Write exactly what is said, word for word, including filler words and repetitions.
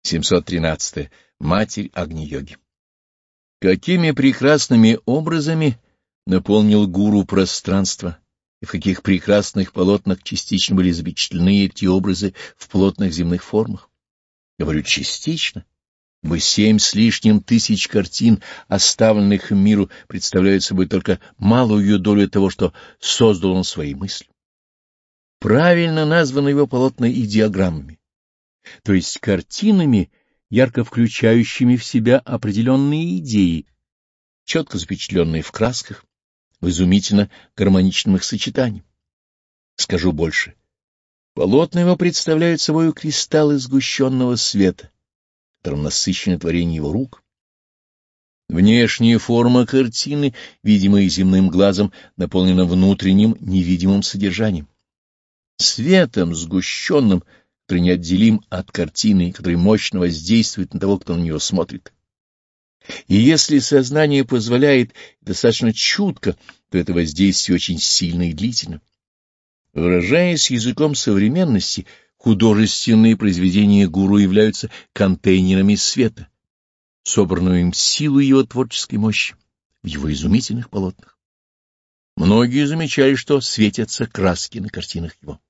семьсот тринадцатое. Матерь Агни-йоги. Какими прекрасными образами наполнил гуру пространство, и в каких прекрасных полотнах частично были запечатлены эти образы в плотных земных формах. Говорю частично, ибо семь с лишним тысяч картин, оставленных миру, представляют собой только малую долю того, что создал он своей мыслью. Правильно названы его полотна идеограммами, то есть картинами, ярко включающими в себя определенные идеи, четко запечатленные в красках, в изумительно гармоничном их сочетании. Скажу больше. Полотна его представляют собой кристаллы сгущенного света, которым насыщено творение его рук. Внешняя форма картины, видимая земным глазом, наполнена внутренним невидимым содержанием. Светом сгущенным, который неотделим от картины, который мощно воздействует на того, кто на нее смотрит. И если сознание позволяет достаточно чутко, то это воздействие очень сильно и длительно. Выражаясь языком современности, художественные произведения гуру являются контейнерами света, собранную им силу его творческой мощи в его изумительных полотнах. Многие замечали, что светятся краски на картинах его.